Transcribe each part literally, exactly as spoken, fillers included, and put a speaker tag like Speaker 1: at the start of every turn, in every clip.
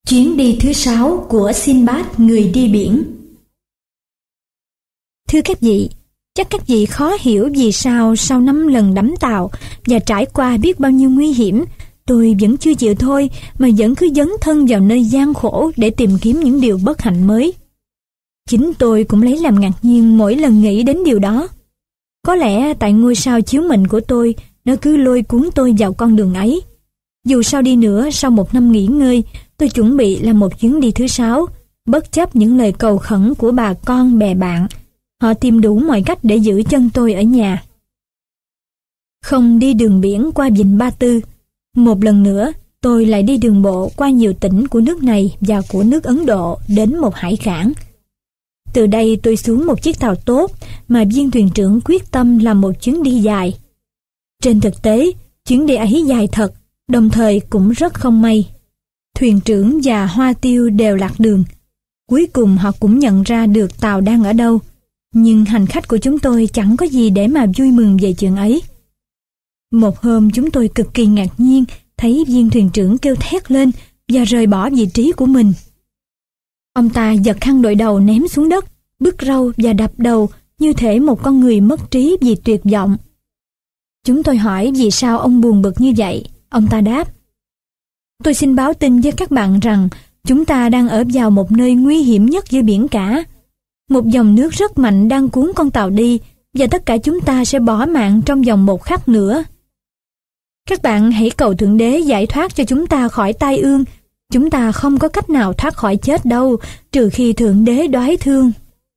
Speaker 1: Chuyến đi thứ sáu của Sinbad người đi biển. Thưa các vị, chắc các vị khó hiểu vì sao sau năm lần đắm tàu và trải qua biết bao nhiêu nguy hiểm, tôi vẫn chưa chịu thôi mà vẫn cứ dấn thân vào nơi gian khổ để tìm kiếm những điều bất hạnh mới. Chính tôi cũng lấy làm ngạc nhiên mỗi lần nghĩ đến điều đó. Có lẽ tại ngôi sao chiếu mệnh của tôi, nó cứ lôi cuốn tôi vào con đường ấy. Dù sao đi nữa, sau một năm nghỉ ngơi, tôi chuẩn bị làm một chuyến đi thứ sáu, bất chấp những lời cầu khẩn của bà con bè bạn. Họ tìm đủ mọi cách để giữ chân tôi ở nhà. Không đi đường biển qua vịnh Ba Tư. Một lần nữa, tôi lại đi đường bộ qua nhiều tỉnh của nước này và của nước Ấn Độ đến một hải cảng. Từ đây tôi xuống một chiếc tàu tốt mà viên thuyền trưởng quyết tâm làm một chuyến đi dài. Trên thực tế, chuyến đi ấy dài thật, đồng thời cũng rất không may. Thuyền trưởng và Hoa Tiêu đều lạc đường. Cuối cùng họ cũng nhận ra được tàu đang ở đâu, nhưng hành khách của chúng tôi chẳng có gì để mà vui mừng về chuyện ấy. Một hôm chúng tôi cực kỳ ngạc nhiên thấy viên thuyền trưởng kêu thét lên và rời bỏ vị trí của mình. Ông ta giật khăn đội đầu ném xuống đất, bứt râu và đập đầu như thể một con người mất trí vì tuyệt vọng. Chúng tôi hỏi vì sao ông buồn bực như vậy. Ông ta đáp: "Tôi xin báo tin với các bạn rằng chúng ta đang ở vào một nơi nguy hiểm nhất giữa biển cả. Một dòng nước rất mạnh đang cuốn con tàu đi và tất cả chúng ta sẽ bỏ mạng trong vòng một khắc nữa. Các bạn hãy cầu Thượng Đế giải thoát cho chúng ta khỏi tai ương. Chúng ta không có cách nào thoát khỏi chết đâu, trừ khi Thượng Đế đoái thương."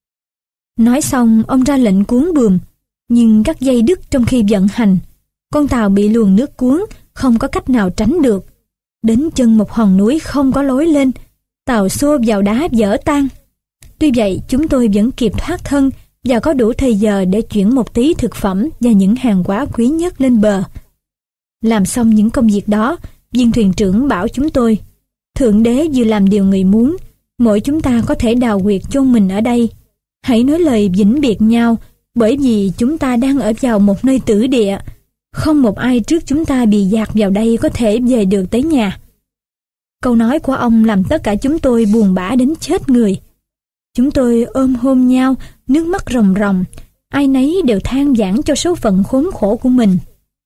Speaker 1: Nói xong, ông ra lệnh cuốn buồm, nhưng các dây đứt trong khi vận hành. Con tàu bị luồng nước cuốn, không có cách nào tránh được. Đến chân một hòn núi không có lối lên, tàu xô vào đá vỡ tan. Tuy vậy, chúng tôi vẫn kịp thoát thân và có đủ thời giờ để chuyển một tí thực phẩm và những hàng hóa quý nhất lên bờ. Làm xong những công việc đó, viên thuyền trưởng bảo chúng tôi: "Thượng Đế vừa làm điều người muốn, mỗi chúng ta có thể đào huyệt chôn mình ở đây. Hãy nói lời vĩnh biệt nhau, bởi vì chúng ta đang ở vào một nơi tử địa. Không một ai trước chúng ta bị dạt vào đây có thể về được tới nhà." Câu nói của ông làm tất cả chúng tôi buồn bã đến chết người. Chúng tôi ôm hôn nhau, nước mắt ròng ròng, ai nấy đều than vãn cho số phận khốn khổ của mình.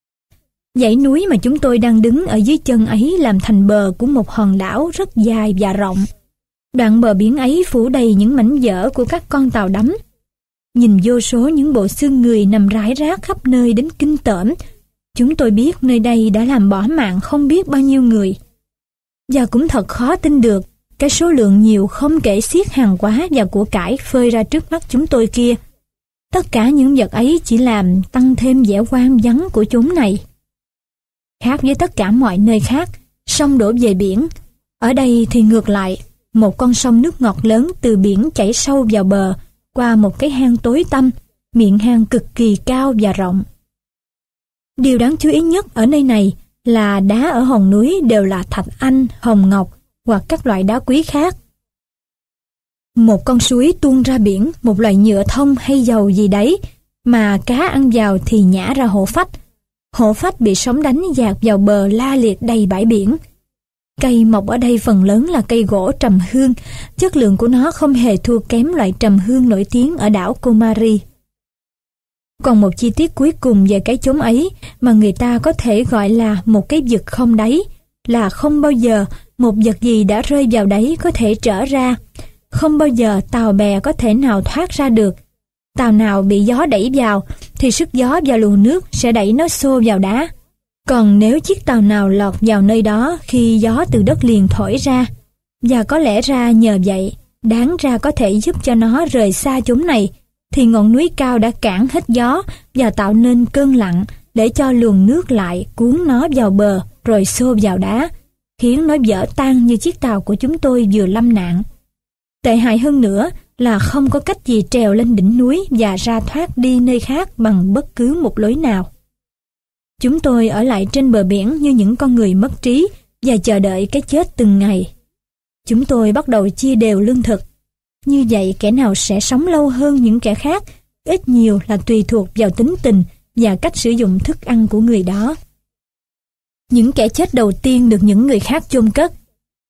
Speaker 1: Dãy núi mà chúng tôi đang đứng ở dưới chân ấy làm thành bờ của một hòn đảo rất dài và rộng. Đoạn bờ biển ấy phủ đầy những mảnh vỡ của các con tàu đắm. Nhìn vô số những bộ xương người nằm rải rác khắp nơi đến kinh tởm, chúng tôi biết nơi đây đã làm bỏ mạng không biết bao nhiêu người. Và cũng thật khó tin được cái số lượng nhiều không kể xiết hàng hóa và của cải phơi ra trước mắt chúng tôi kia. Tất cả những vật ấy chỉ làm tăng thêm vẻ hoang vắng của chốn này. Khác với tất cả mọi nơi khác, sông đổ về biển. Ở đây thì ngược lại, một con sông nước ngọt lớn từ biển chảy sâu vào bờ, qua một cái hang tối tăm, miệng hang cực kỳ cao và rộng. Điều đáng chú ý nhất ở nơi này là đá ở hòn núi đều là thạch anh, hồng ngọc hoặc các loại đá quý khác. Một con suối tuôn ra biển, một loại nhựa thông hay dầu gì đấy, mà cá ăn vào thì nhả ra hổ phách. Hổ phách bị sóng đánh dạt vào bờ la liệt đầy bãi biển. Cây mọc ở đây phần lớn là cây gỗ trầm hương, chất lượng của nó không hề thua kém loại trầm hương nổi tiếng ở đảo Komari. Còn một chi tiết cuối cùng về cái chốn ấy mà người ta có thể gọi là một cái vực không đáy, là không bao giờ một vật gì đã rơi vào đấy có thể trở ra, không bao giờ tàu bè có thể nào thoát ra được. Tàu nào bị gió đẩy vào thì sức gió và luồng nước sẽ đẩy nó xô vào đá. Còn nếu chiếc tàu nào lọt vào nơi đó khi gió từ đất liền thổi ra, và có lẽ ra nhờ vậy, đáng ra có thể giúp cho nó rời xa chốn này, thì ngọn núi cao đã cản hết gió và tạo nên cơn lặng để cho luồng nước lại cuốn nó vào bờ rồi xô vào đá, khiến nó vỡ tan như chiếc tàu của chúng tôi vừa lâm nạn. Tệ hại hơn nữa là không có cách gì trèo lên đỉnh núi và ra thoát đi nơi khác bằng bất cứ một lối nào. Chúng tôi ở lại trên bờ biển như những con người mất trí và chờ đợi cái chết từng ngày. Chúng tôi bắt đầu chia đều lương thực. Như vậy kẻ nào sẽ sống lâu hơn những kẻ khác, ít nhiều là tùy thuộc vào tính tình và cách sử dụng thức ăn của người đó. Những kẻ chết đầu tiên được những người khác chôn cất.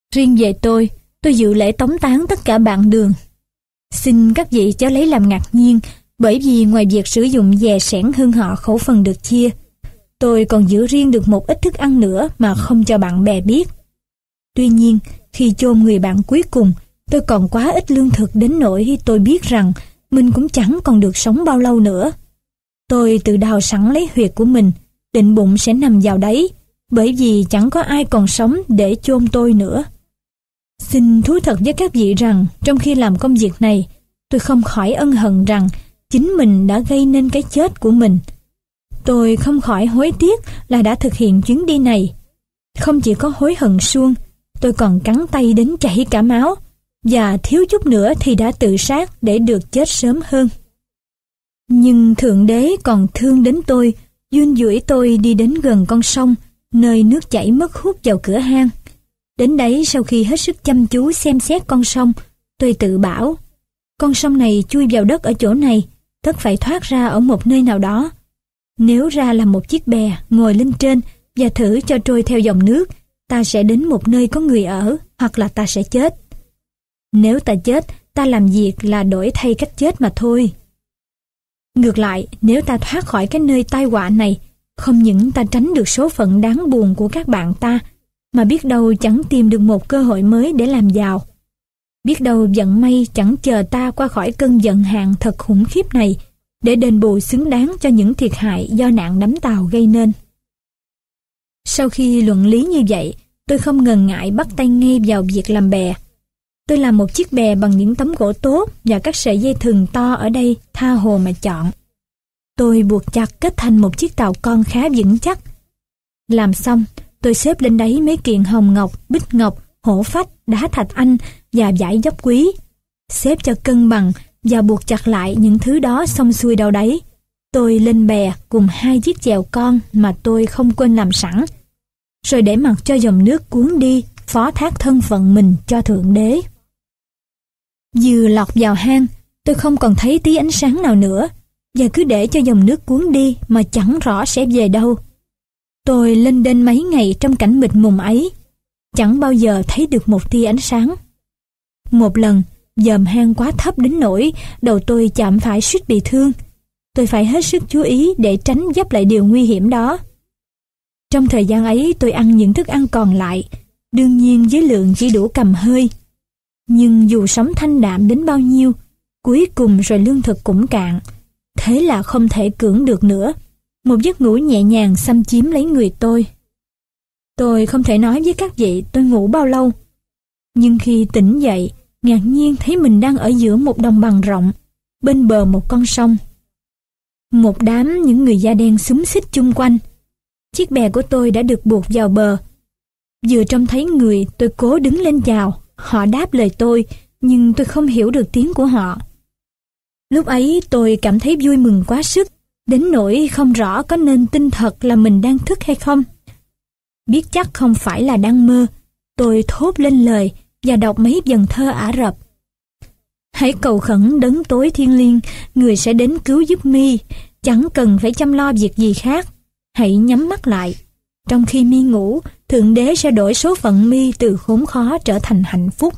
Speaker 1: Riêng về tôi, tôi dự lễ tống táng tất cả bạn đường. Xin các vị chớ lấy làm ngạc nhiên, bởi vì ngoài việc sử dụng dè sẻn hương họ khẩu phần được chia, tôi còn giữ riêng được một ít thức ăn nữa mà không cho bạn bè biết. Tuy nhiên, khi chôn người bạn cuối cùng, tôi còn quá ít lương thực đến nỗi tôi biết rằng mình cũng chẳng còn được sống bao lâu nữa. Tôi tự đào sẵn lấy huyệt của mình, định bụng sẽ nằm vào đấy, bởi vì chẳng có ai còn sống để chôn tôi nữa. Xin thú thật với các vị rằng, trong khi làm công việc này, tôi không khỏi ân hận rằng chính mình đã gây nên cái chết của mình. Tôi không khỏi hối tiếc là đã thực hiện chuyến đi này. Không chỉ có hối hận suông, tôi còn cắn tay đến chảy cả máu, và thiếu chút nữa thì đã tự sát để được chết sớm hơn. Nhưng Thượng Đế còn thương đến tôi, duyên dũi tôi đi đến gần con sông, nơi nước chảy mất hút vào cửa hang. Đến đấy, sau khi hết sức chăm chú xem xét con sông, tôi tự bảo, con sông này chui vào đất ở chỗ này, tất phải thoát ra ở một nơi nào đó. Nếu ra là một chiếc bè, ngồi lên trên và thử cho trôi theo dòng nước, ta sẽ đến một nơi có người ở, hoặc là ta sẽ chết. Nếu ta chết, ta làm việc là đổi thay cách chết mà thôi. Ngược lại, nếu ta thoát khỏi cái nơi tai họa này, không những ta tránh được số phận đáng buồn của các bạn ta, mà biết đâu chẳng tìm được một cơ hội mới để làm giàu. Biết đâu vận may chẳng chờ ta qua khỏi cơn vận hạn thật khủng khiếp này, để đền bù xứng đáng cho những thiệt hại do nạn đắm tàu gây nên. Sau khi luận lý như vậy, tôi không ngần ngại bắt tay ngay vào việc làm bè. Tôi làm một chiếc bè bằng những tấm gỗ tốt và các sợi dây thừng to ở đây tha hồ mà chọn. Tôi buộc chặt kết thành một chiếc tàu con khá vững chắc. Làm xong, tôi xếp lên đấy mấy kiện hồng ngọc, bích ngọc, hổ phách, đá thạch anh và vải dốc quý. Xếp cho cân bằng và buộc chặt lại những thứ đó xong xuôi đâu đấy. Tôi lên bè cùng hai chiếc chèo con mà tôi không quên làm sẵn, rồi để mặc cho dòng nước cuốn đi, phó thác thân phận mình cho Thượng Đế. Vừa lọt vào hang, tôi không còn thấy tí ánh sáng nào nữa, và cứ để cho dòng nước cuốn đi mà chẳng rõ sẽ về đâu. Tôi lênh đênh mấy ngày trong cảnh mịt mùng ấy, chẳng bao giờ thấy được một tia ánh sáng. Một lần, dòm hang quá thấp đến nỗi đầu tôi chạm phải suýt bị thương. Tôi phải hết sức chú ý để tránh vấp lại điều nguy hiểm đó. Trong thời gian ấy, tôi ăn những thức ăn còn lại, đương nhiên với lượng chỉ đủ cầm hơi. Nhưng dù sống thanh đạm đến bao nhiêu, cuối cùng rồi lương thực cũng cạn. Thế là không thể cưỡng được nữa. Một giấc ngủ nhẹ nhàng xâm chiếm lấy người tôi. Tôi không thể nói với các vị tôi ngủ bao lâu. Nhưng khi tỉnh dậy, ngạc nhiên thấy mình đang ở giữa một đồng bằng rộng, bên bờ một con sông. Một đám những người da đen xúm xít chung quanh. Chiếc bè của tôi đã được buộc vào bờ. Vừa trông thấy người, tôi cố đứng lên chào. Họ đáp lời tôi, nhưng tôi không hiểu được tiếng của họ. Lúc ấy tôi cảm thấy vui mừng quá sức, đến nỗi không rõ có nên tin thật là mình đang thức hay không. Biết chắc không phải là đang mơ, tôi thốt lên lời và đọc mấy vần thơ Ả Rập. Hãy cầu khẩn đấng tối thiên liêng, người sẽ đến cứu giúp mi, chẳng cần phải chăm lo việc gì khác. Hãy nhắm mắt lại. Trong khi mi ngủ, Thượng Đế sẽ đổi số phận mi từ khốn khó trở thành hạnh phúc.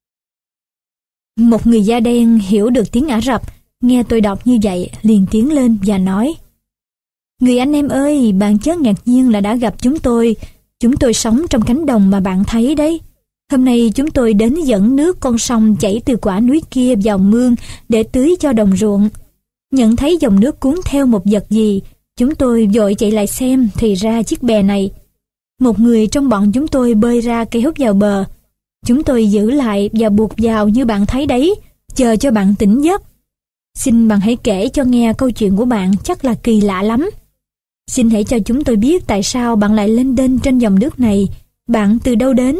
Speaker 1: Một người da đen hiểu được tiếng Ả Rập, nghe tôi đọc như vậy, liền tiến lên và nói: Người anh em ơi, bạn chớ ngạc nhiên là đã gặp chúng tôi. Chúng tôi sống trong cánh đồng mà bạn thấy đấy. Hôm nay chúng tôi đến dẫn nước con sông chảy từ quả núi kia vào mương để tưới cho đồng ruộng. Nhận thấy dòng nước cuốn theo một vật gì, chúng tôi vội chạy lại xem, thì ra chiếc bè này. Một người trong bọn chúng tôi bơi ra kéo vào bờ. Chúng tôi giữ lại và buộc vào như bạn thấy đấy, chờ cho bạn tỉnh giấc. Xin bạn hãy kể cho nghe câu chuyện của bạn, chắc là kỳ lạ lắm. Xin hãy cho chúng tôi biết tại sao bạn lại lênh đênh trên dòng nước này. Bạn từ đâu đến?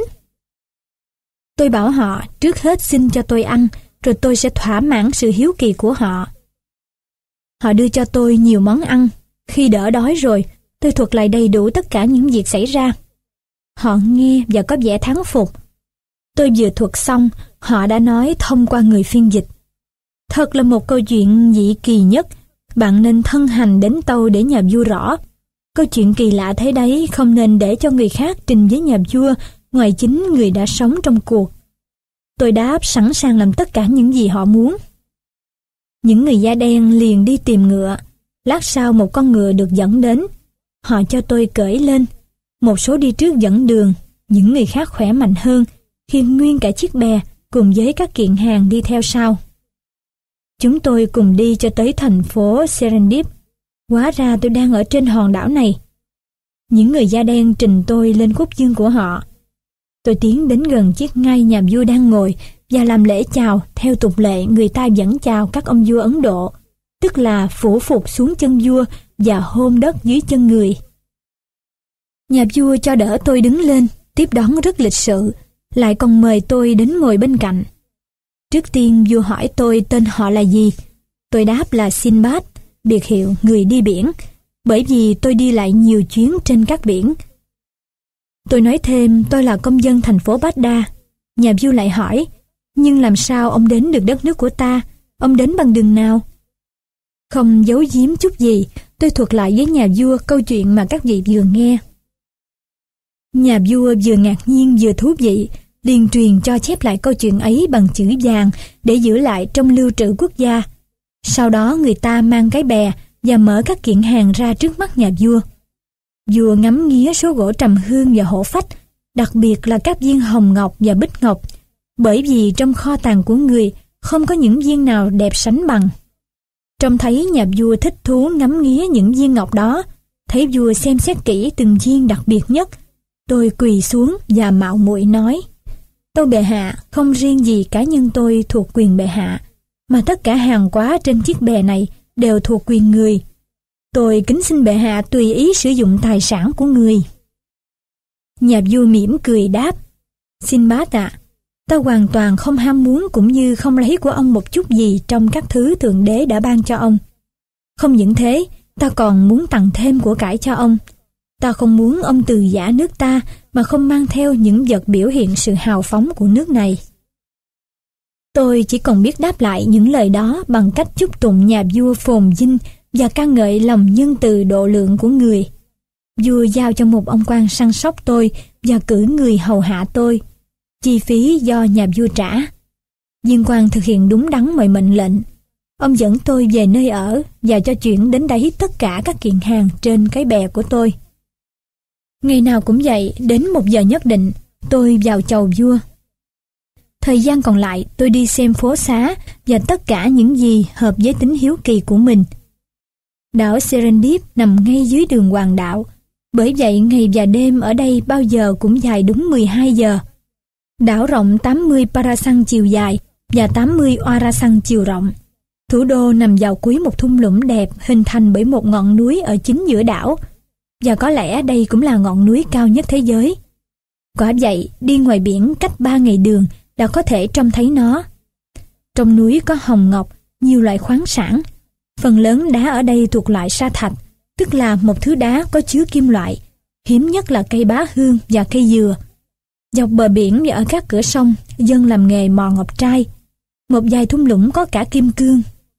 Speaker 1: Tôi bảo họ trước hết xin cho tôi ăn, rồi tôi sẽ thỏa mãn sự hiếu kỳ của họ. Họ đưa cho tôi nhiều món ăn. Khi đỡ đói rồi, tôi thuật lại đầy đủ tất cả những việc xảy ra. Họ nghe và có vẻ thán phục. Tôi vừa thuật xong, họ đã nói thông qua người phiên dịch. Thật là một câu chuyện dị kỳ nhất. Bạn nên thân hành đến tâu để nhà vua rõ. Câu chuyện kỳ lạ thế đấy không nên để cho người khác trình với nhà vua, ngoài chính người đã sống trong cuộc. Tôi đáp sẵn sàng làm tất cả những gì họ muốn. Những người da đen liền đi tìm ngựa. Lát sau một con ngựa được dẫn đến. Họ cho tôi cởi lên. Một số đi trước dẫn đường, những người khác khỏe mạnh hơn, khiêng nguyên cả chiếc bè cùng với các kiện hàng đi theo sau. Chúng tôi cùng đi cho tới thành phố Serendip. Hóa ra tôi đang ở trên hòn đảo này. Những người da đen trình tôi lên quốc vương của họ. Tôi tiến đến gần chiếc ngai nhà vua đang ngồi và làm lễ chào theo tục lệ người ta vẫn chào các ông vua Ấn Độ, tức là phủ phục xuống chân vua và hôn đất dưới chân người. Nhà vua cho đỡ tôi đứng lên, tiếp đón rất lịch sự, lại còn mời tôi đến ngồi bên cạnh. Trước tiên vua hỏi tôi tên họ là gì. Tôi đáp là Sinbad, biệt hiệu người đi biển, bởi vì tôi đi lại nhiều chuyến trên các biển. Tôi nói thêm tôi là công dân thành phố Baghdad. Nhà vua lại hỏi, nhưng làm sao ông đến được đất nước của ta? Ông đến bằng đường nào? Không giấu giếm chút gì, tôi thuật lại với nhà vua câu chuyện mà các vị vừa nghe. Nhà vua vừa ngạc nhiên vừa thú vị, liền truyền cho chép lại câu chuyện ấy bằng chữ vàng để giữ lại trong lưu trữ quốc gia. Sau đó người ta mang cái bè và mở các kiện hàng ra trước mắt nhà vua. Vua ngắm nghía số gỗ trầm hương và hổ phách, đặc biệt là các viên hồng ngọc và bích ngọc, bởi vì trong kho tàng của người không có những viên nào đẹp sánh bằng. Trông thấy nhà vua thích thú ngắm nghía những viên ngọc đó, thấy vua xem xét kỹ từng viên đặc biệt nhất, tôi quỳ xuống và mạo muội nói: Tâu bệ hạ, không riêng gì cá nhân tôi thuộc quyền bệ hạ, mà tất cả hàng hóa trên chiếc bè này đều thuộc quyền người. Tôi kính xin bệ hạ tùy ý sử dụng tài sản của người. Nhà vua mỉm cười đáp: Sinbad ạ, à, ta hoàn toàn không ham muốn cũng như không lấy của ông một chút gì trong các thứ thượng đế đã ban cho ông. Không những thế, ta còn muốn tặng thêm của cải cho ông. Ta không muốn ông từ giã nước ta mà không mang theo những vật biểu hiện sự hào phóng của nước này. Tôi chỉ còn biết đáp lại những lời đó bằng cách chúc tụng nhà vua phồn vinh và ca ngợi lòng nhân từ độ lượng của người. Vua giao cho một ông quan săn sóc tôi và cử người hầu hạ tôi. Chi phí do nhà vua trả. Viên quan thực hiện đúng đắn mọi mệnh lệnh. Ông dẫn tôi về nơi ở và cho chuyển đến đấy tất cả các kiện hàng trên cái bè của tôi. Ngày nào cũng vậy, đến một giờ nhất định, tôi vào chầu vua. Thời gian còn lại, tôi đi xem phố xá và tất cả những gì hợp với tính hiếu kỳ của mình. Đảo Serendip nằm ngay dưới đường Hoàng đạo, bởi vậy ngày và đêm ở đây bao giờ cũng dài đúng mười hai giờ. Đảo rộng tám mươi parasang chiều dài và tám mươi orasang chiều rộng. Thủ đô nằm vào cuối một thung lũng đẹp hình thành bởi một ngọn núi ở chính giữa đảo, và có lẽ đây cũng là ngọn núi cao nhất thế giới. Quả vậy, đi ngoài biển cách ba ngày đường đã có thể trông thấy nó. Trong núi có hồng ngọc, nhiều loại khoáng sản. Phần lớn đá ở đây thuộc loại sa thạch, tức là một thứ đá có chứa kim loại, hiếm nhất là cây bá hương và cây dừa. Dọc bờ biển và ở các cửa sông, dân làm nghề mò ngọc trai. Một vài thung lũng có cả kim cương.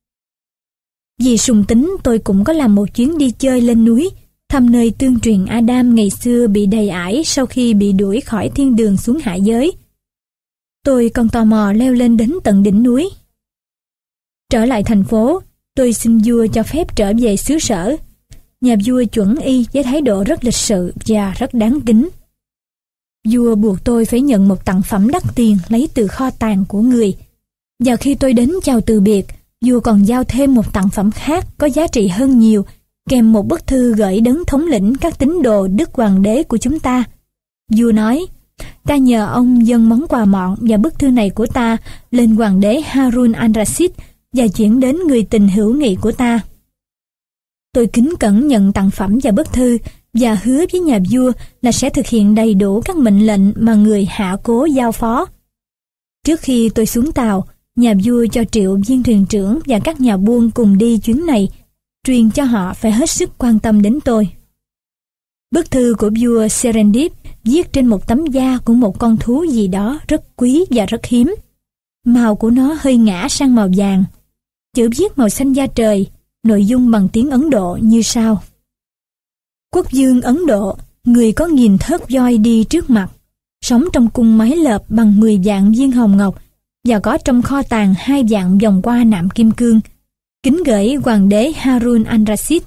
Speaker 1: Vì sùng tính, tôi cũng có làm một chuyến đi chơi lên núi, thăm nơi tương truyền Adam ngày xưa bị đầy ải sau khi bị đuổi khỏi thiên đường xuống hạ giới. Tôi còn tò mò leo lên đến tận đỉnh núi. Trở lại thành phố, tôi xin vua cho phép trở về xứ sở. Nhà vua chuẩn y với thái độ rất lịch sự và rất đáng kính. Vua buộc tôi phải nhận một tặng phẩm đắt tiền lấy từ kho tàng của người. Và khi tôi đến chào từ biệt, vua còn giao thêm một tặng phẩm khác có giá trị hơn nhiều, kèm một bức thư gửi đấng thống lĩnh các tín đồ Đức Hoàng đế của chúng ta. Vua nói: Ta nhờ ông dâng món quà mọn và bức thư này của ta lên Hoàng đế Harun al-Rashid và chuyển đến người tình hữu nghị của ta. Tôi kính cẩn nhận tặng phẩm và bức thư và hứa với nhà vua là sẽ thực hiện đầy đủ các mệnh lệnh mà người hạ cố giao phó. Trước khi tôi xuống tàu, nhà vua cho triệu viên thuyền trưởng và các nhà buôn cùng đi chuyến này, truyền cho họ phải hết sức quan tâm đến tôi. Bức thư của vua Serendip viết trên một tấm da của một con thú gì đó rất quý và rất hiếm. Màu của nó hơi ngã sang màu vàng. Chữ viết màu xanh da trời, nội dung bằng tiếng Ấn Độ như sau: Quốc vương Ấn Độ, người có nghìn thớt voi đi trước mặt, sống trong cung mái lợp bằng mười vạn viên hồng ngọc và có trong kho tàng hai vạn vòng qua nạm kim cương. Kính gửi Hoàng đế Harun al-Rashid.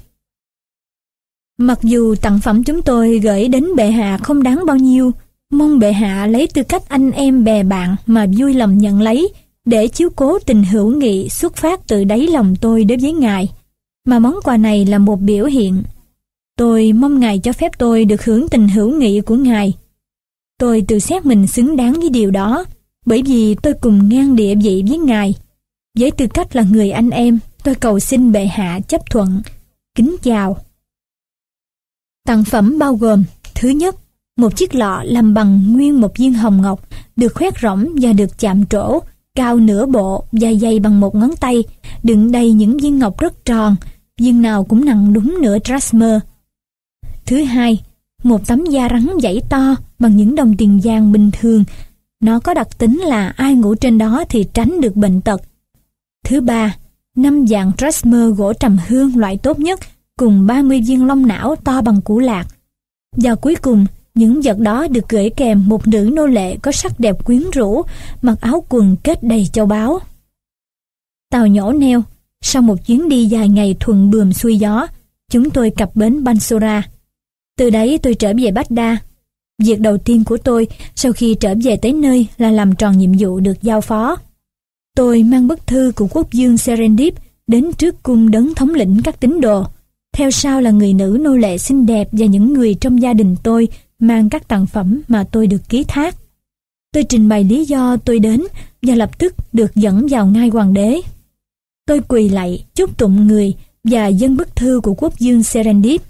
Speaker 1: Mặc dù tặng phẩm chúng tôi gửi đến bệ hạ không đáng bao nhiêu, mong bệ hạ lấy tư cách anh em bè bạn mà vui lòng nhận lấy, để chiếu cố tình hữu nghị xuất phát từ đáy lòng tôi đối với ngài, mà món quà này là một biểu hiện. Tôi mong ngài cho phép tôi được hưởng tình hữu nghị của ngài. Tôi tự xét mình xứng đáng với điều đó, bởi vì tôi cùng ngang địa vị với ngài. Với tư cách là người anh em, tôi cầu xin bệ hạ chấp thuận. Kính chào. Tặng phẩm bao gồm: thứ nhất, một chiếc lọ làm bằng nguyên một viên hồng ngọc, được khoét rỗng và được chạm trổ, cao nửa bộ và dày bằng một ngón tay, đựng đầy những viên ngọc rất tròn, viên nào cũng nặng đúng nửa drachma. Thứ hai, một tấm da rắn dãy to bằng những đồng tiền vàng bình thường. Nó có đặc tính là ai ngủ trên đó thì tránh được bệnh tật. Thứ ba, năm vạn drachma gỗ trầm hương loại tốt nhất, cùng ba mươi viên long não to bằng củ lạc. Và cuối cùng, những vật đó được gửi kèm một nữ nô lệ có sắc đẹp quyến rũ, mặc áo quần kết đầy châu báu. Tàu nhổ neo. Sau một chuyến đi dài ngày thuận buồm xuôi gió, chúng tôi cập bến Bansora. Từ đấy tôi trở về Baghdad. Việc đầu tiên của tôi sau khi trở về tới nơi là làm tròn nhiệm vụ được giao phó. Tôi mang bức thư của quốc vương Serendip đến trước cung đấng thống lĩnh các tín đồ. Theo sau là người nữ nô lệ xinh đẹp và những người trong gia đình tôi mang các tặng phẩm mà tôi được ký thác. Tôi trình bày lý do tôi đến và lập tức được dẫn vào ngai hoàng đế. Tôi quỳ lạy, chúc tụng người và dâng bức thư của quốc vương Serendip.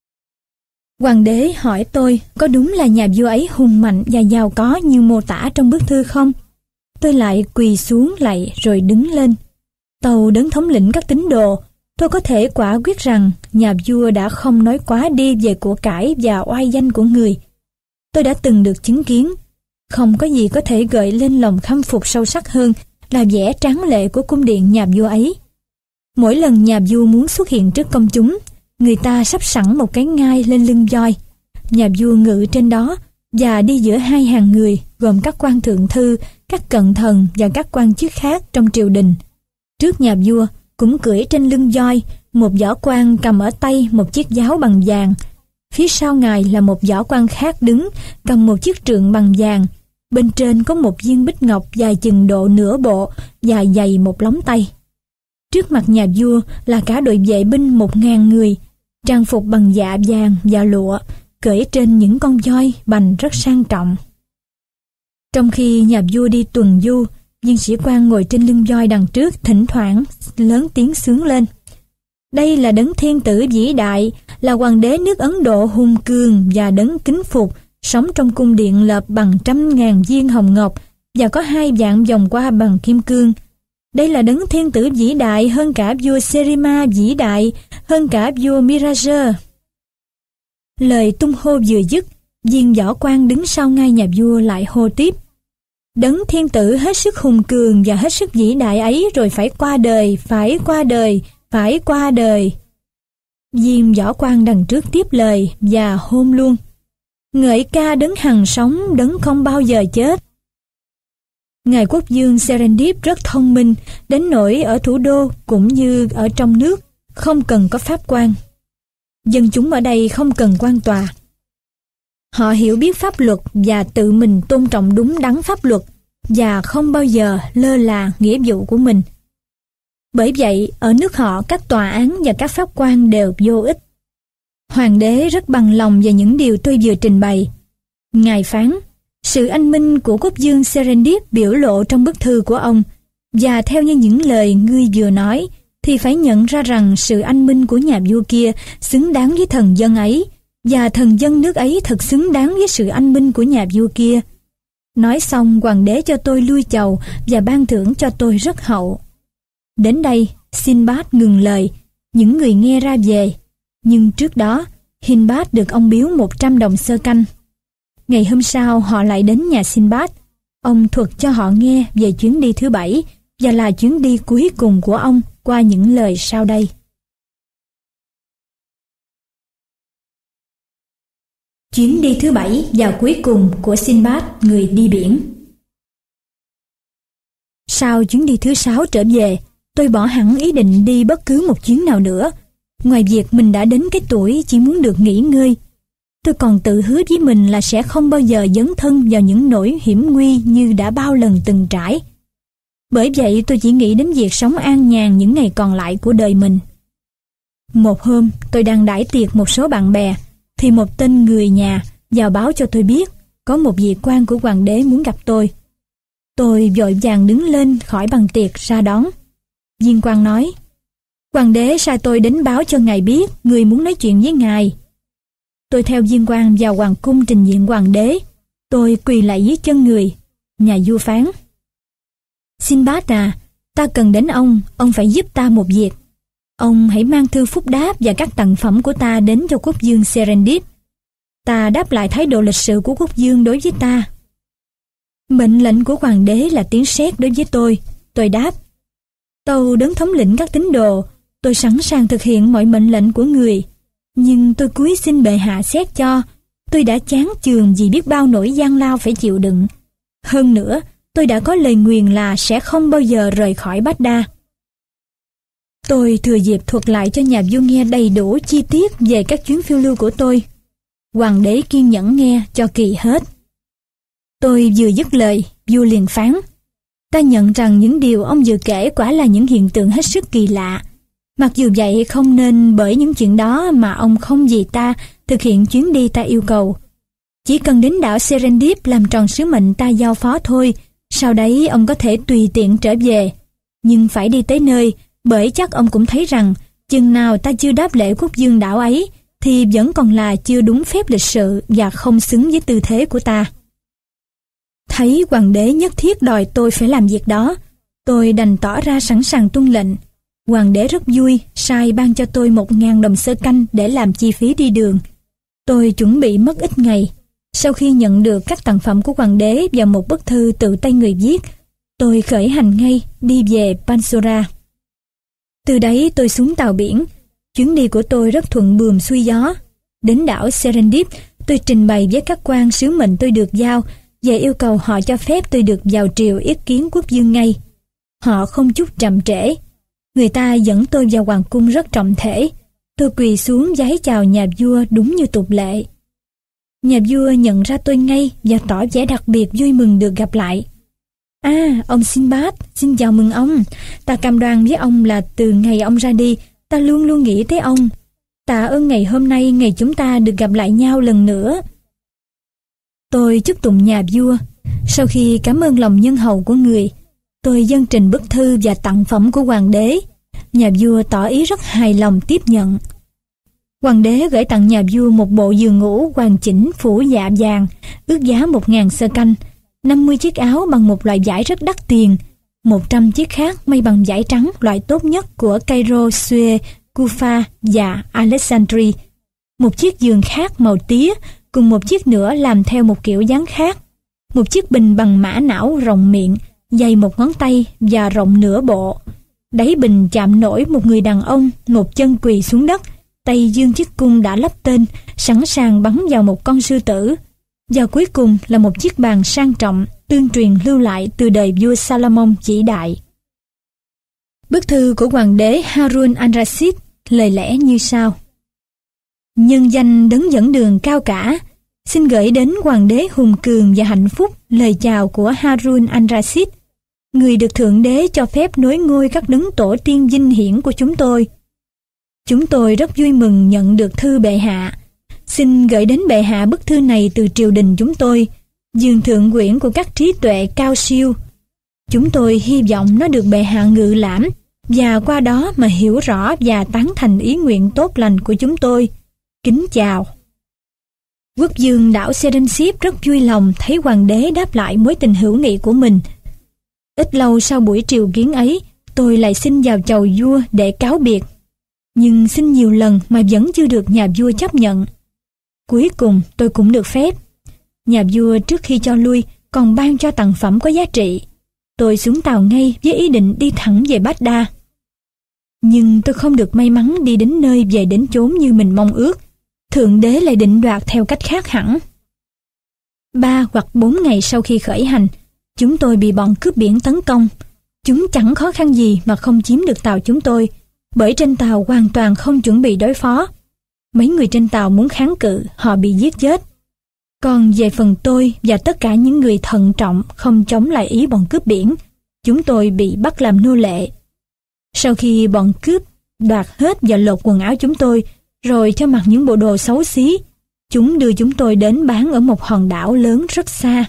Speaker 1: Hoàng đế hỏi tôi có đúng là nhà vua ấy hùng mạnh và giàu có như mô tả trong bức thư không? Tôi lại quỳ xuống lạy rồi đứng lên. Tâu đấng thống lĩnh các tín đồ, tôi có thể quả quyết rằng nhà vua đã không nói quá đi về của cải và oai danh của người. Tôi đã từng được chứng kiến. Không có gì có thể gợi lên lòng khâm phục sâu sắc hơn là vẻ tráng lệ của cung điện nhà vua ấy. Mỗi lần nhà vua muốn xuất hiện trước công chúng, người ta sắp sẵn một cái ngai lên lưng voi. Nhà vua ngự trên đó và đi giữa hai hàng người gồm các quan thượng thư, các cận thần và các quan chức khác trong triều đình. Trước nhà vua cũng cưỡi trên lưng voi, một võ quan cầm ở tay một chiếc giáo bằng vàng. Phía sau ngài là một võ quan khác đứng cầm một chiếc trượng bằng vàng. Bên trên có một viên bích ngọc dài chừng độ nửa bộ và dày một lóng tay. Trước mặt nhà vua là cả đội vệ binh một ngàn người, trang phục bằng dạ vàng và lụa, cưỡi trên những con voi bành rất sang trọng. Trong khi nhà vua đi tuần du, viên sĩ quan ngồi trên lưng voi đằng trước thỉnh thoảng lớn tiếng xướng lên: đây là đấng thiên tử vĩ đại, là hoàng đế nước Ấn Độ hùng cường và đấng kính phục, sống trong cung điện lợp bằng trăm ngàn viên hồng ngọc và có hai vạn vòng qua bằng kim cương. Đây là đấng thiên tử vĩ đại hơn cả vua Serima vĩ đại, hơn cả vua Miraja. Lời tung hô vừa dứt, viên võ quan đứng sau ngai nhà vua lại hô tiếp: đấng thiên tử hết sức hùng cường và hết sức vĩ đại ấy rồi phải qua đời, phải qua đời, phải qua đời. Viên võ quan đằng trước tiếp lời và hôn luôn: ngợi ca đấng hằng sống, đấng không bao giờ chết. Ngài quốc vương Serendip rất thông minh, đến nỗi ở thủ đô cũng như ở trong nước không cần có pháp quan. Dân chúng ở đây không cần quan tòa. Họ hiểu biết pháp luật và tự mình tôn trọng đúng đắn pháp luật và không bao giờ lơ là nghĩa vụ của mình. Bởi vậy, ở nước họ các tòa án và các pháp quan đều vô ích. Hoàng đế rất bằng lòng về những điều tôi vừa trình bày. Ngài phán: sự anh minh của quốc vương Serendip biểu lộ trong bức thư của ông, và theo như những lời ngươi vừa nói, thì phải nhận ra rằng sự anh minh của nhà vua kia xứng đáng với thần dân ấy, và thần dân nước ấy thật xứng đáng với sự anh minh của nhà vua kia. Nói xong, hoàng đế cho tôi lui chầu và ban thưởng cho tôi rất hậu. Đến đây, Sinbad ngừng lời, những người nghe ra về. Nhưng trước đó, Hindbad được ông biếu một trăm đồng sơ canh. Ngày hôm sau họ lại đến nhà Sinbad. Ông thuật cho họ nghe về chuyến đi thứ bảy và là chuyến đi cuối cùng của ông qua những lời sau đây. Chuyến đi thứ bảy và cuối cùng của Sinbad, người đi biển. Sau chuyến đi thứ sáu trở về, tôi bỏ hẳn ý định đi bất cứ một chuyến nào nữa. Ngoài việc mình đã đến cái tuổi chỉ muốn được nghỉ ngơi, tôi còn tự hứa với mình là sẽ không bao giờ dấn thân vào những nỗi hiểm nguy như đã bao lần từng trải. Bởi vậy tôi chỉ nghĩ đến việc sống an nhàn những ngày còn lại của đời mình. Một hôm, tôi đang đãi tiệc một số bạn bè, thì một tên người nhà vào báo cho tôi biết có một vị quan của hoàng đế muốn gặp tôi. Tôi vội vàng đứng lên khỏi bàn tiệc ra đón. Viên quan nói: "Hoàng đế sai tôi đến báo cho ngài biết người muốn nói chuyện với ngài." Tôi theo viên quan vào hoàng cung trình diện hoàng đế. Tôi quỳ lạy dưới chân người. Nhà vua phán: "Sinbad à, ta cần đến ông, ông phải giúp ta một việc. Ông hãy mang thư phúc đáp và các tặng phẩm của ta đến cho quốc vương Serendip. Ta đáp lại thái độ lịch sự của quốc vương đối với ta." Mệnh lệnh của hoàng đế là tiếng sét đối với tôi. Tôi đáp: "Tâu đấng thống lĩnh các tín đồ, tôi sẵn sàng thực hiện mọi mệnh lệnh của người. Nhưng tôi cúi xin bệ hạ xét cho. Tôi đã chán chường vì biết bao nỗi gian lao phải chịu đựng. Hơn nữa, tôi đã có lời nguyền là sẽ không bao giờ rời khỏi Baghdad." Tôi thừa dịp thuật lại cho nhà vua nghe đầy đủ chi tiết về các chuyến phiêu lưu của tôi. Hoàng đế kiên nhẫn nghe cho kỳ hết. Tôi vừa dứt lời, vua liền phán: "Ta nhận rằng những điều ông vừa kể quả là những hiện tượng hết sức kỳ lạ. Mặc dù vậy không nên bởi những chuyện đó mà ông không vì ta thực hiện chuyến đi ta yêu cầu. Chỉ cần đến đảo Serendip làm tròn sứ mệnh ta giao phó thôi, sau đấy ông có thể tùy tiện trở về. Nhưng phải đi tới nơi, bởi chắc ông cũng thấy rằng chừng nào ta chưa đáp lễ quốc vương đảo ấy thì vẫn còn là chưa đúng phép lịch sự và không xứng với tư thế của ta." Thấy hoàng đế nhất thiết đòi tôi phải làm việc đó, tôi đành tỏ ra sẵn sàng tuân lệnh. Hoàng đế rất vui, sai ban cho tôi một ngàn đồng sơ canh để làm chi phí đi đường. Tôi chuẩn bị mất ít ngày. Sau khi nhận được các tặng phẩm của hoàng đế và một bức thư tự tay người viết, tôi khởi hành ngay đi về Bansora. Từ đấy tôi xuống tàu biển. Chuyến đi của tôi rất thuận buồm xuôi gió. Đến đảo Serendip, tôi trình bày với các quan sứ mệnh tôi được giao và yêu cầu họ cho phép tôi được vào triều yết kiến quốc vương ngay. Họ không chút chậm trễ. Người ta dẫn tôi vào hoàng cung rất trọng thể. Tôi quỳ xuống vái chào nhà vua đúng như tục lệ. Nhà vua nhận ra tôi ngay và tỏ vẻ đặc biệt vui mừng được gặp lại. "À, ông Sinbad, xin chào mừng ông. Ta cam đoan với ông là từ ngày ông ra đi, ta luôn luôn nghĩ tới ông. Tạ ơn ngày hôm nay, ngày chúng ta được gặp lại nhau lần nữa." Tôi chúc tụng nhà vua. Sau khi cảm ơn lòng nhân hậu của người, tôi dâng trình bức thư và tặng phẩm của hoàng đế. Nhà vua tỏ ý rất hài lòng tiếp nhận. Hoàng đế gửi tặng nhà vua một bộ giường ngủ hoàn chỉnh phủ dạ vàng, ước giá một ngàn sơ canh, năm mươi chiếc áo bằng một loại vải rất đắt tiền, một trăm chiếc khác may bằng vải trắng loại tốt nhất của Cairo, Suez, Kufa và Alexandria, một chiếc giường khác màu tía cùng một chiếc nữa làm theo một kiểu dáng khác, một chiếc bình bằng mã não rộng miệng, dày một ngón tay và rộng nửa bộ. Đáy bình chạm nổi một người đàn ông, một chân quỳ xuống đất, tay giương chiếc cung đã lắp tên, sẵn sàng bắn vào một con sư tử. Và cuối cùng là một chiếc bàn sang trọng, tương truyền lưu lại từ đời vua Salomon vĩ đại. Bức thư của hoàng đế Harun al-Rashid lời lẽ như sau: "Nhân danh đấng dẫn đường cao cả, xin gửi đến hoàng đế hùng cường và hạnh phúc lời chào của Harun al-Rashid, người được thượng đế cho phép nối ngôi các đấng tổ tiên vinh hiển của chúng tôi. Chúng tôi rất vui mừng nhận được thư bệ hạ. Xin gửi đến bệ hạ bức thư này từ triều đình chúng tôi, giường thượng quyển của các trí tuệ cao siêu. Chúng tôi hy vọng nó được bệ hạ ngự lãm và qua đó mà hiểu rõ và tán thành ý nguyện tốt lành của chúng tôi. Kính chào." Quốc vương đảo Serendip rất vui lòng thấy hoàng đế đáp lại mối tình hữu nghị của mình. Ít lâu sau buổi triều kiến ấy, tôi lại xin vào chầu vua để cáo biệt. Nhưng xin nhiều lần mà vẫn chưa được nhà vua chấp nhận. Cuối cùng tôi cũng được phép. Nhà vua trước khi cho lui còn ban cho tặng phẩm có giá trị. Tôi xuống tàu ngay với ý định đi thẳng về Baghdad. Nhưng tôi không được may mắn đi đến nơi về đến chốn như mình mong ước. Thượng Đế lại định đoạt theo cách khác hẳn. Ba hoặc bốn ngày sau khi khởi hành, chúng tôi bị bọn cướp biển tấn công. Chúng chẳng khó khăn gì mà không chiếm được tàu chúng tôi, bởi trên tàu hoàn toàn không chuẩn bị đối phó. Mấy người trên tàu muốn kháng cự, họ bị giết chết. Còn về phần tôi và tất cả những người thận trọng không chống lại ý bọn cướp biển, chúng tôi bị bắt làm nô lệ. Sau khi bọn cướp đoạt hết và lột quần áo chúng tôi, rồi cho mặc những bộ đồ xấu xí, chúng đưa chúng tôi đến bán ở một hòn đảo lớn rất xa.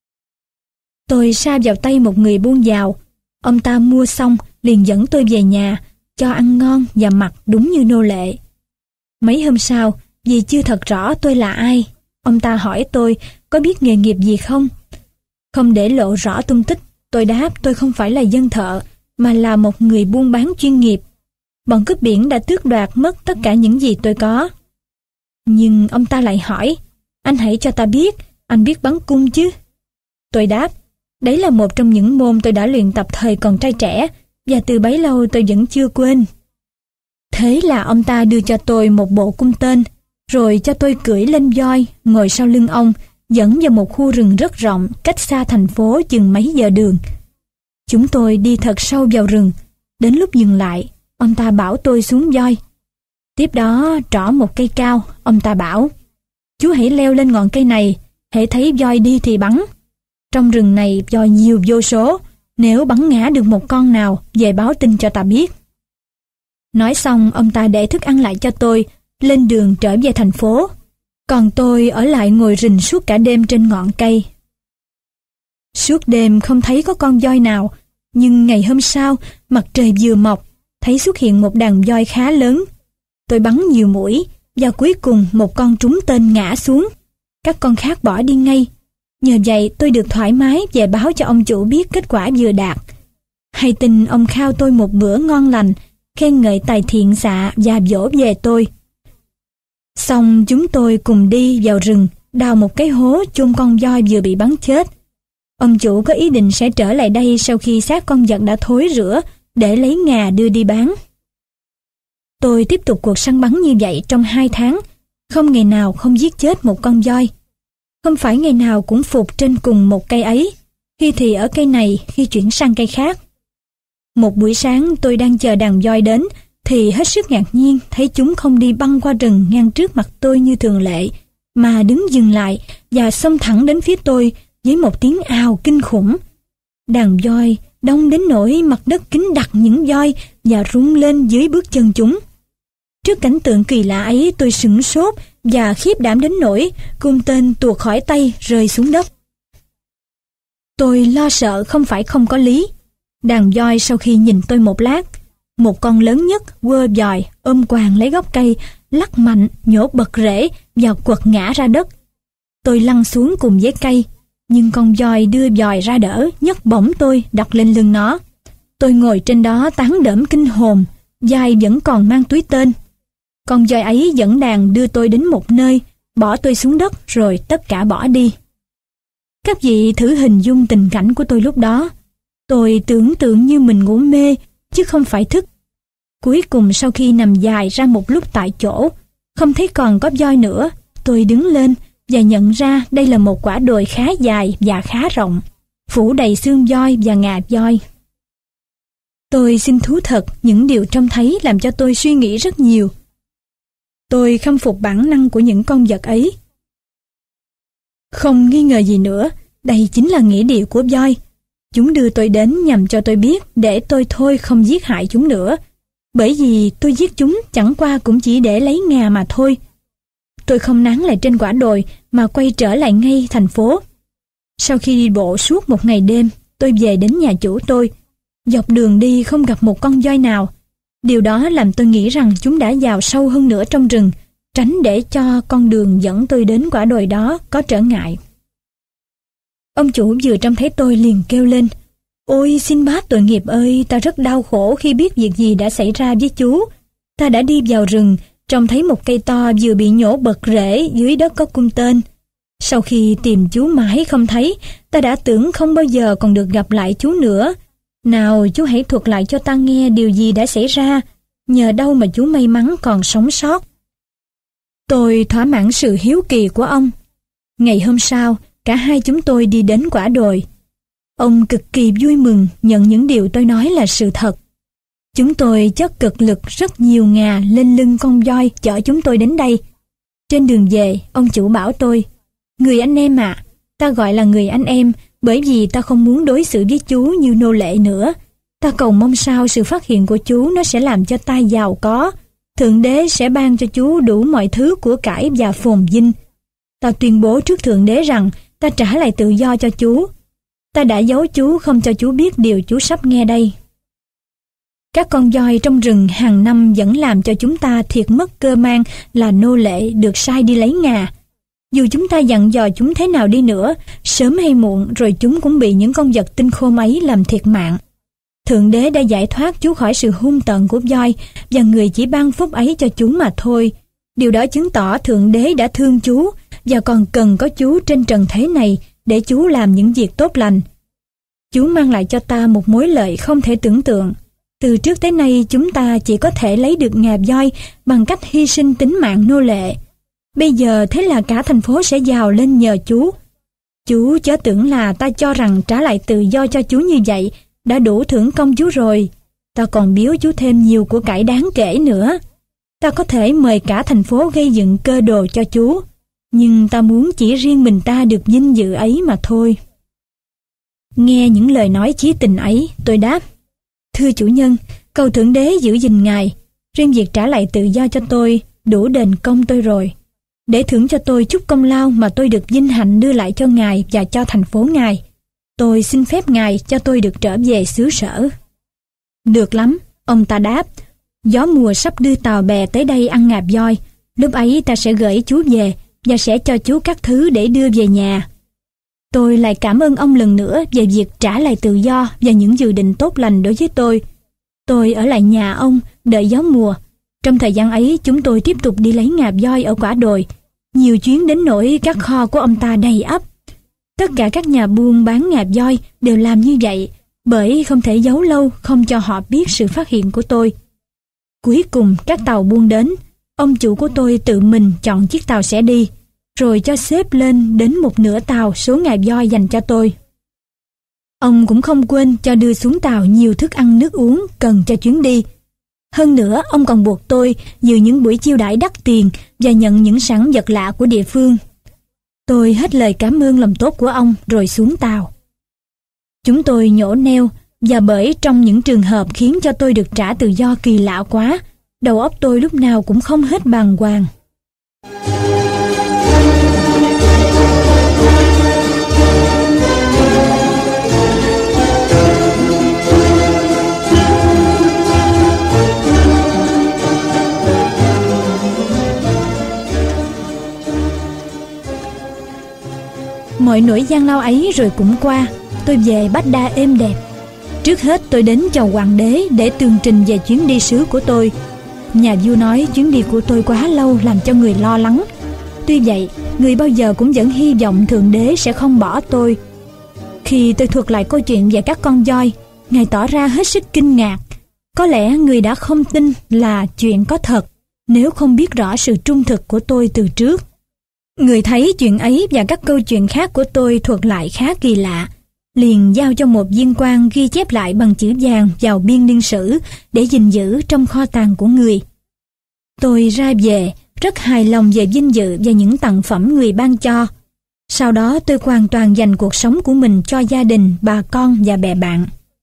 Speaker 1: Tôi sa vào tay một người buôn giàu. Ông ta mua xong liền dẫn tôi về nhà, cho ăn ngon và mặc đúng như nô lệ. Mấy hôm sau, vì chưa thật rõ tôi là ai, ông ta hỏi tôi có biết nghề nghiệp gì không. Không để lộ rõ tung tích, tôi đáp tôi không phải là dân thợ, mà là một người buôn bán chuyên nghiệp. Bọn cướp biển đã tước đoạt mất tất cả những gì tôi có. Nhưng ông ta lại hỏi, anh hãy cho ta biết, anh biết bắn cung chứ? Tôi đáp, đấy là một trong những môn tôi đã luyện tập thời còn trai trẻ, và từ bấy lâu tôi vẫn chưa quên. Thế là ông ta đưa cho tôi một bộ cung tên, rồi cho tôi cưỡi lên voi, ngồi sau lưng ông, dẫn vào một khu rừng rất rộng, cách xa thành phố chừng mấy giờ đường. Chúng tôi đi thật sâu vào rừng, đến lúc dừng lại, ông ta bảo tôi xuống voi. Tiếp đó trỏ một cây cao, ông ta bảo, chú hãy leo lên ngọn cây này, hễ thấy voi đi thì bắn. Trong rừng này voi nhiều vô số, nếu bắn ngã được một con nào, về báo tin cho ta biết. Nói xong, ông ta để thức ăn lại cho tôi, lên đường trở về thành phố. Còn tôi ở lại ngồi rình suốt cả đêm trên ngọn cây. Suốt đêm không thấy có con voi nào, nhưng ngày hôm sau, mặt trời vừa mọc, thấy xuất hiện một đàn voi khá lớn. Tôi bắn nhiều mũi, và cuối cùng một con trúng tên ngã xuống. Các con khác bỏ đi ngay. Nhờ vậy tôi được thoải mái về báo cho ông chủ biết kết quả vừa đạt. Hay tin ông khao tôi một bữa ngon lành, khen ngợi tài thiện xạ và dỗ về tôi. Xong chúng tôi cùng đi vào rừng, đào một cái hố chôn con voi vừa bị bắn chết. Ông chủ có ý định sẽ trở lại đây sau khi xác con vật đã thối rữa, để lấy ngà đưa đi bán. Tôi tiếp tục cuộc săn bắn như vậy trong hai tháng, không ngày nào không giết chết một con voi. Không phải ngày nào cũng phục trên cùng một cây ấy, khi thì ở cây này, khi chuyển sang cây khác. Một buổi sáng tôi đang chờ đàn voi đến, thì hết sức ngạc nhiên thấy chúng không đi băng qua rừng ngang trước mặt tôi như thường lệ, mà đứng dừng lại và xông thẳng đến phía tôi với một tiếng ào kinh khủng. Đàn voi đông đến nỗi mặt đất kín đặc những voi và rung lên dưới bước chân chúng. Trước cảnh tượng kỳ lạ ấy, tôi sửng sốt và khiếp đảm đến nỗi cung tên tuột khỏi tay rơi xuống đất. Tôi lo sợ không phải không có lý. Đàn voi sau khi nhìn tôi một lát, một con lớn nhất quơ dòi ôm quàng lấy gốc cây, lắc mạnh nhổ bật rễ và quật ngã ra đất. Tôi lăn xuống cùng với cây, nhưng con voi đưa dòi ra đỡ, nhấc bổng tôi đặt lên lưng nó. Tôi ngồi trên đó tán đỡm kinh hồn, vai vẫn còn mang túi tên. Con voi ấy dẫn đàn đưa tôi đến một nơi, bỏ tôi xuống đất rồi tất cả bỏ đi. Các vị thử hình dung tình cảnh của tôi lúc đó. Tôi tưởng tượng như mình ngủ mê, chứ không phải thức. Cuối cùng sau khi nằm dài ra một lúc tại chỗ, không thấy còn có voi nữa, tôi đứng lên và nhận ra đây là một quả đồi khá dài và khá rộng, phủ đầy xương voi và ngà voi. Tôi xin thú thật, những điều trông thấy làm cho tôi suy nghĩ rất nhiều. Tôi khâm phục bản năng của những con vật ấy. Không nghi ngờ gì nữa, đây chính là nghĩa địa của voi. Chúng đưa tôi đến nhằm cho tôi biết để tôi thôi không giết hại chúng nữa. Bởi vì tôi giết chúng chẳng qua cũng chỉ để lấy ngà mà thôi. Tôi không nán lại trên quả đồi mà quay trở lại ngay thành phố. Sau khi đi bộ suốt một ngày đêm, tôi về đến nhà chủ tôi. Dọc đường đi không gặp một con voi nào. Điều đó làm tôi nghĩ rằng chúng đã vào sâu hơn nữa trong rừng, tránh để cho con đường dẫn tôi đến quả đồi đó có trở ngại. Ông chủ vừa trông thấy tôi liền kêu lên: "Ôi xin bác tội nghiệp ơi, ta rất đau khổ khi biết việc gì đã xảy ra với chú. Ta đã đi vào rừng, trông thấy một cây to vừa bị nhổ bật rễ, dưới đất có cung tên. Sau khi tìm chú mãi không thấy, ta đã tưởng không bao giờ còn được gặp lại chú nữa. Nào chú hãy thuật lại cho ta nghe điều gì đã xảy ra, nhờ đâu mà chú may mắn còn sống sót." Tôi thỏa mãn sự hiếu kỳ của ông. Ngày hôm sau, cả hai chúng tôi đi đến quả đồi. Ông cực kỳ vui mừng nhận những điều tôi nói là sự thật. Chúng tôi chất cực lực rất nhiều ngà lên lưng con voi chở chúng tôi đến đây. Trên đường về, ông chủ bảo tôi, người anh em ạ, à, ta gọi là người anh em bởi vì ta không muốn đối xử với chú như nô lệ nữa. Ta cầu mong sao sự phát hiện của chú nó sẽ làm cho ta giàu có. Thượng đế sẽ ban cho chú đủ mọi thứ của cải và phồn vinh. Ta tuyên bố trước Thượng đế rằng ta trả lại tự do cho chú. Ta đã giấu chú không cho chú biết điều chú sắp nghe đây. Các con voi trong rừng hàng năm vẫn làm cho chúng ta thiệt mất cơ mang là nô lệ được sai đi lấy ngà. Dù chúng ta dặn dò chúng thế nào đi nữa, sớm hay muộn rồi chúng cũng bị những con vật tinh khôn ấy làm thiệt mạng. Thượng đế đã giải thoát chú khỏi sự hung tợn của voi và người chỉ ban phúc ấy cho chú mà thôi. Điều đó chứng tỏ Thượng đế đã thương chú và còn cần có chú trên trần thế này để chú làm những việc tốt lành. Chú mang lại cho ta một mối lợi không thể tưởng tượng. Từ trước tới nay chúng ta chỉ có thể lấy được ngà voi bằng cách hy sinh tính mạng nô lệ. Bây giờ thế là cả thành phố sẽ giàu lên nhờ chú. Chú chớ tưởng là ta cho rằng trả lại tự do cho chú như vậy đã đủ thưởng công chú rồi. Ta còn biếu chú thêm nhiều của cải đáng kể nữa. Ta có thể mời cả thành phố gây dựng cơ đồ cho chú, nhưng ta muốn chỉ riêng mình ta được vinh dự ấy mà thôi. Nghe những lời nói chí tình ấy, tôi đáp, thưa chủ nhân, cầu Thượng đế giữ gìn ngài. Riêng việc trả lại tự do cho tôi đủ đền công tôi rồi. Để thưởng cho tôi chút công lao mà tôi được vinh hạnh đưa lại cho ngài và cho thành phố ngài, tôi xin phép ngài cho tôi được trở về xứ sở. Được lắm, ông ta đáp. Gió mùa sắp đưa tàu bè tới đây ăn ngà voi. Lúc ấy ta sẽ gửi chú về và sẽ cho chú các thứ để đưa về nhà. Tôi lại cảm ơn ông lần nữa về việc trả lại tự do và những dự định tốt lành đối với tôi. Tôi ở lại nhà ông đợi gió mùa. Trong thời gian ấy chúng tôi tiếp tục đi lấy ngà voi ở quả đồi. Nhiều chuyến đến nỗi các kho của ông ta đầy ắp. Tất cả các nhà buôn bán ngà voi đều làm như vậy, bởi không thể giấu lâu không cho họ biết sự phát hiện của tôi. Cuối cùng các tàu buôn đến, ông chủ của tôi tự mình chọn chiếc tàu sẽ đi, rồi cho xếp lên đến một nửa tàu số ngà voi dành cho tôi. Ông cũng không quên cho đưa xuống tàu nhiều thức ăn nước uống cần cho chuyến đi. Hơn nữa, ông còn buộc tôi dự những buổi chiêu đãi đắt tiền và nhận những sản vật lạ của địa phương. Tôi hết lời cảm ơn lòng tốt của ông rồi xuống tàu. Chúng tôi nhổ neo, và bởi trong những trường hợp khiến cho tôi được trả tự do kỳ lạ quá, đầu óc tôi lúc nào cũng không hết bàng hoàng. Mọi nỗi gian lao ấy rồi cũng qua, tôi về Bát Đa êm đẹp. Trước hết tôi đến chầu hoàng đế để tường trình về chuyến đi sứ của tôi. Nhà vua nói chuyến đi của tôi quá lâu làm cho người lo lắng. Tuy vậy, người bao giờ cũng vẫn hy vọng Thượng đế sẽ không bỏ tôi. Khi tôi thuật lại câu chuyện về các con voi, ngài tỏ ra hết sức kinh ngạc. Có lẽ người đã không tin là chuyện có thật nếu không biết rõ sự trung thực của tôi từ trước. Người thấy chuyện ấy và các câu chuyện khác của tôi thuật lại khá kỳ lạ, liền giao cho một viên quan ghi chép lại bằng chữ vàng vào biên niên sử để gìn giữ trong kho tàng của người. Tôi ra về rất hài lòng về vinh dự và những tặng phẩm người ban cho. Sau đó tôi hoàn toàn dành cuộc sống của mình cho gia đình, bà con và bè bạn.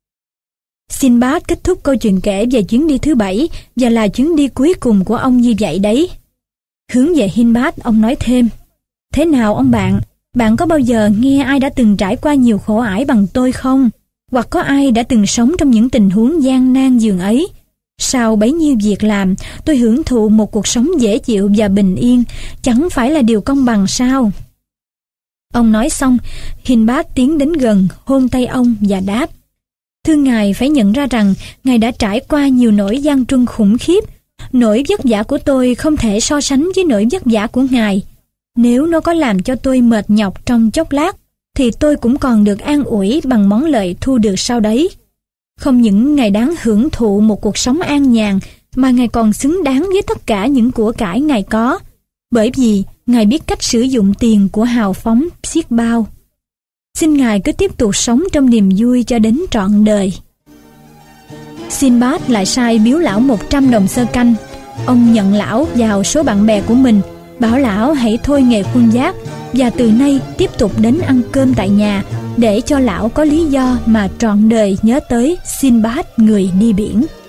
Speaker 1: Sinbad kết thúc câu chuyện kể về chuyến đi thứ bảy và là chuyến đi cuối cùng của ông như vậy đấy. Hướng về Hindbad, ông nói thêm, thế nào ông bạn? Bạn có bao giờ nghe ai đã từng trải qua nhiều khổ ải bằng tôi không? Hoặc có ai đã từng sống trong những tình huống gian nan dường ấy? Sau bấy nhiêu việc làm, tôi hưởng thụ một cuộc sống dễ chịu và bình yên, chẳng phải là điều công bằng sao? Ông nói xong, Hindbad tiến đến gần, hôn tay ông và đáp, thưa ngài phải nhận ra rằng ngài đã trải qua nhiều nỗi gian truân khủng khiếp. Nỗi vất vả của tôi không thể so sánh với nỗi vất vả của ngài. Nếu nó có làm cho tôi mệt nhọc trong chốc lát, thì tôi cũng còn được an ủi bằng món lợi thu được sau đấy. Không những ngài đáng hưởng thụ một cuộc sống an nhàn, mà ngài còn xứng đáng với tất cả những của cải ngài có. bởi vì Ngài biết cách sử dụng tiền của hào phóng xiết bao. Xin Ngài cứ tiếp tục sống trong niềm vui cho đến trọn đời. Sinbad lại sai biếu lão một trăm đồng xơ canh. Ông nhận lão vào số bạn bè của mình, bảo lão hãy thôi nghề khuân vác và từ nay tiếp tục đến ăn cơm tại nhà, để cho lão có lý do mà trọn đời nhớ tới Sinbad người đi biển.